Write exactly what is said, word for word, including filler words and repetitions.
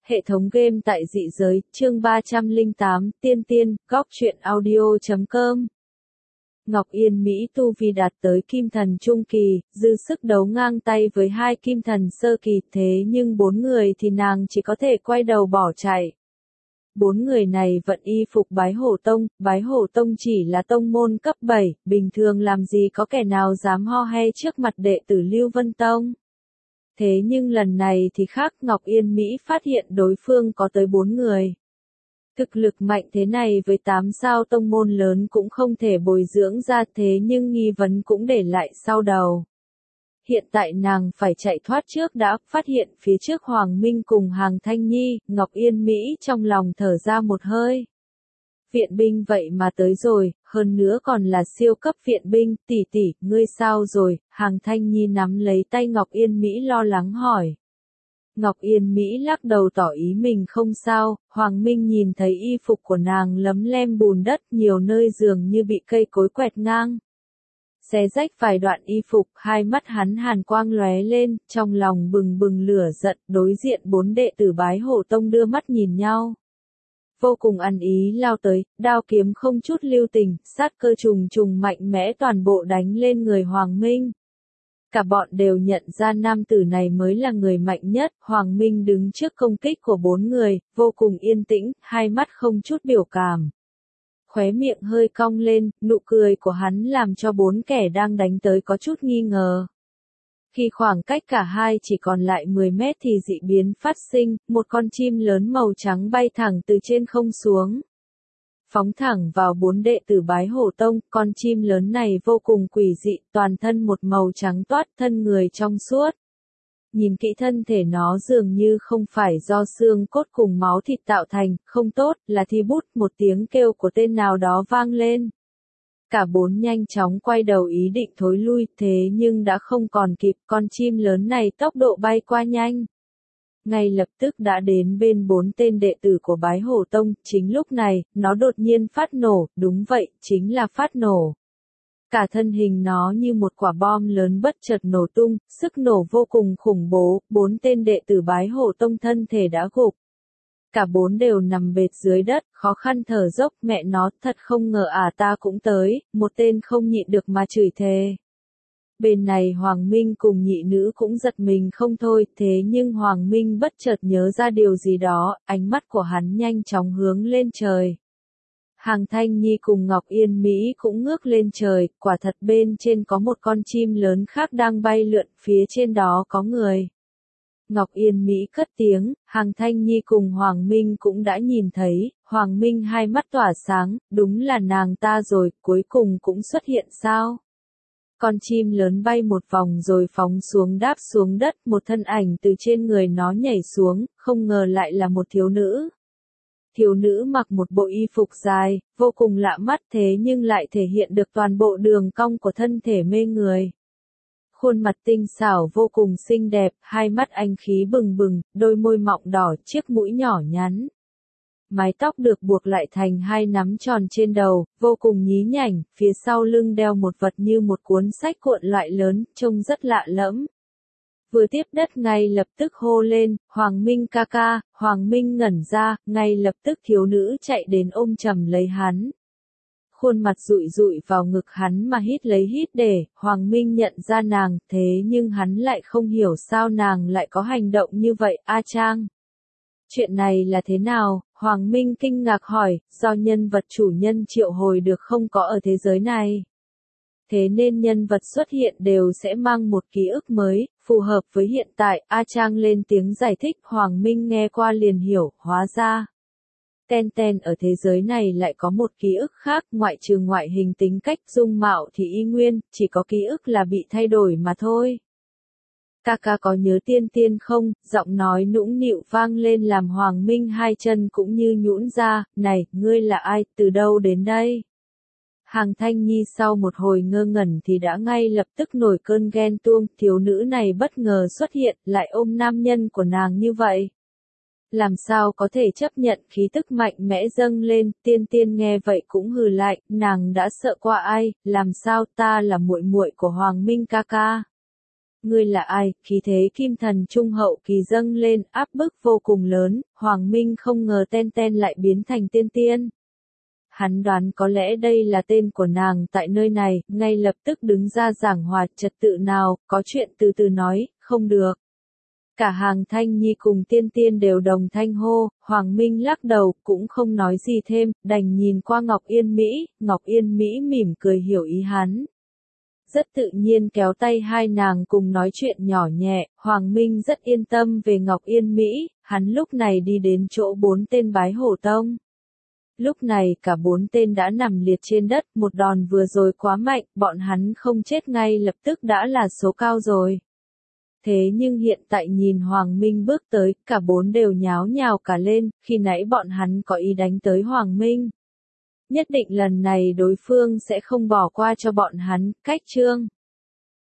Hệ thống game tại dị giới, chương ba trăm lẻ tám, tiên tiên, góc truyện audio chấm com. Ngọc Yên Mỹ tu vi đạt tới kim thần trung kỳ, dư sức đấu ngang tay với hai kim thần sơ kỳ, thế nhưng bốn người thì nàng chỉ có thể quay đầu bỏ chạy. Bốn người này vận y phục Bái Hổ Tông, Bái Hổ Tông chỉ là tông môn cấp bảy, bình thường làm gì có kẻ nào dám ho he trước mặt đệ tử Lưu Vân Tông. Thế nhưng lần này thì khác, Ngọc Yên Mỹ phát hiện đối phương có tới bốn người. Thực lực mạnh thế này với tám sao tông môn lớn cũng không thể bồi dưỡng ra, thế nhưng nghi vấn cũng để lại sau đầu. Hiện tại nàng phải chạy thoát trước đã, phát hiện phía trước Hoàng Minh cùng Hàng Thanh Nhi, Ngọc Yên Mỹ trong lòng thở ra một hơi. Viện binh vậy mà tới rồi, hơn nữa còn là siêu cấp viện binh, tỷ tỷ, ngươi sao rồi? Hàng Thanh Nhi nắm lấy tay Ngọc Yên Mỹ lo lắng hỏi. Ngọc Yên Mỹ lắc đầu tỏ ý mình không sao, Hoàng Minh nhìn thấy y phục của nàng lấm lem bùn đất, nhiều nơi dường như bị cây cối quẹt ngang. Xé rách vài đoạn y phục, hai mắt hắn hàn quang lóe lên, trong lòng bừng bừng lửa giận, đối diện bốn đệ tử Bái Hổ Tông đưa mắt nhìn nhau. Vô cùng ăn ý lao tới, đao kiếm không chút lưu tình, sát cơ trùng trùng mạnh mẽ toàn bộ đánh lên người Hoàng Minh. Cả bọn đều nhận ra nam tử này mới là người mạnh nhất, Hoàng Minh đứng trước công kích của bốn người, vô cùng yên tĩnh, hai mắt không chút biểu cảm. Khóe miệng hơi cong lên, nụ cười của hắn làm cho bốn kẻ đang đánh tới có chút nghi ngờ. Khi khoảng cách cả hai chỉ còn lại mười mét thì dị biến phát sinh, một con chim lớn màu trắng bay thẳng từ trên không xuống. Phóng thẳng vào bốn đệ tử Bái Hổ Tông, con chim lớn này vô cùng quỷ dị, toàn thân một màu trắng toát, thân người trong suốt. Nhìn kỹ thân thể nó dường như không phải do xương cốt cùng máu thịt tạo thành, không tốt, là thi bút, một tiếng kêu của tên nào đó vang lên. Cả bốn nhanh chóng quay đầu ý định thối lui, thế nhưng đã không còn kịp, con chim lớn này tốc độ bay qua nhanh. Ngay lập tức đã đến bên bốn tên đệ tử của Bái Hổ Tông, chính lúc này, nó đột nhiên phát nổ, đúng vậy, chính là phát nổ. Cả thân hình nó như một quả bom lớn bất chợt nổ tung, sức nổ vô cùng khủng bố, bốn tên đệ tử Bái Hổ Tông thân thể đã gục. Cả bốn đều nằm bệt dưới đất, khó khăn thở dốc, mẹ nó, thật không ngờ à ta cũng tới, một tên không nhịn được mà chửi thề. Bên này Hoàng Minh cùng nhị nữ cũng giật mình không thôi, thế nhưng Hoàng Minh bất chợt nhớ ra điều gì đó, ánh mắt của hắn nhanh chóng hướng lên trời. Hàng Thanh Nhi cùng Ngọc Yên Mỹ cũng ngước lên trời, quả thật bên trên có một con chim lớn khác đang bay lượn, phía trên đó có người. Ngọc Yên Mỹ cất tiếng, Hàng Thanh Nhi cùng Hoàng Minh cũng đã nhìn thấy, Hoàng Minh hai mắt tỏa sáng, đúng là nàng ta rồi, cuối cùng cũng xuất hiện sao? Con chim lớn bay một vòng rồi phóng xuống đáp xuống đất, một thân ảnh từ trên người nó nhảy xuống, không ngờ lại là một thiếu nữ. Thiếu nữ mặc một bộ y phục dài, vô cùng lạ mắt thế nhưng lại thể hiện được toàn bộ đường cong của thân thể mê người. Khuôn mặt tinh xảo vô cùng xinh đẹp, hai mắt anh khí bừng bừng, đôi môi mọng đỏ, chiếc mũi nhỏ nhắn. Mái tóc được buộc lại thành hai nắm tròn trên đầu, vô cùng nhí nhảnh, phía sau lưng đeo một vật như một cuốn sách cuộn loại lớn, trông rất lạ lẫm. Vừa tiếp đất ngay lập tức hô lên, Hoàng Minh ca ca, Hoàng Minh ngẩn ra, ngay lập tức thiếu nữ chạy đến ôm chầm lấy hắn. Khuôn mặt rụi rụi vào ngực hắn mà hít lấy hít để, Hoàng Minh nhận ra nàng, thế nhưng hắn lại không hiểu sao nàng lại có hành động như vậy, A Trang. Chuyện này là thế nào? Hoàng Minh kinh ngạc hỏi, do nhân vật chủ nhân triệu hồi được không có ở thế giới này. Thế nên nhân vật xuất hiện đều sẽ mang một ký ức mới, phù hợp với hiện tại, A Trang lên tiếng giải thích, Hoàng Minh nghe qua liền hiểu, hóa ra. Ten Ten ở thế giới này lại có một ký ức khác, ngoại trừ ngoại hình tính cách dung mạo thì y nguyên, chỉ có ký ức là bị thay đổi mà thôi. Ca ca có nhớ tiên tiên không? Giọng nói nũng nịu vang lên làm Hoàng Minh hai chân cũng như nhũn ra, này, ngươi là ai, từ đâu đến đây? Hàng Thanh Nhi sau một hồi ngơ ngẩn thì đã ngay lập tức nổi cơn ghen tuông, thiếu nữ này bất ngờ xuất hiện, lại ôm nam nhân của nàng như vậy. Làm sao có thể chấp nhận khí tức mạnh mẽ dâng lên, tiên tiên nghe vậy cũng hừ lại, nàng đã sợ qua ai, làm sao ta là muội muội của Hoàng Minh ca ca. Ngươi là ai? Khí thế kim thần trung hậu kỳ dâng lên, áp bức vô cùng lớn, Hoàng Minh không ngờ Ten Ten lại biến thành tiên tiên. Hắn đoán có lẽ đây là tên của nàng tại nơi này, ngay lập tức đứng ra giảng hòa trật tự nào, có chuyện từ từ nói, không được. Cả hàng Thanh Nhi cùng tiên tiên đều đồng thanh hô, Hoàng Minh lắc đầu, cũng không nói gì thêm, đành nhìn qua Ngọc Yên Mỹ, Ngọc Yên Mỹ mỉm cười hiểu ý hắn. Rất tự nhiên kéo tay hai nàng cùng nói chuyện nhỏ nhẹ, Hoàng Minh rất yên tâm về Ngọc Yên Mỹ, hắn lúc này đi đến chỗ bốn tên bái hổ tông. Lúc này cả bốn tên đã nằm liệt trên đất, một đòn vừa rồi quá mạnh, bọn hắn không chết ngay lập tức đã là số cao rồi. Thế nhưng hiện tại nhìn Hoàng Minh bước tới, cả bốn đều nháo nhào cả lên, khi nãy bọn hắn có ý đánh tới Hoàng Minh. Nhất định lần này đối phương sẽ không bỏ qua cho bọn hắn, cách chương.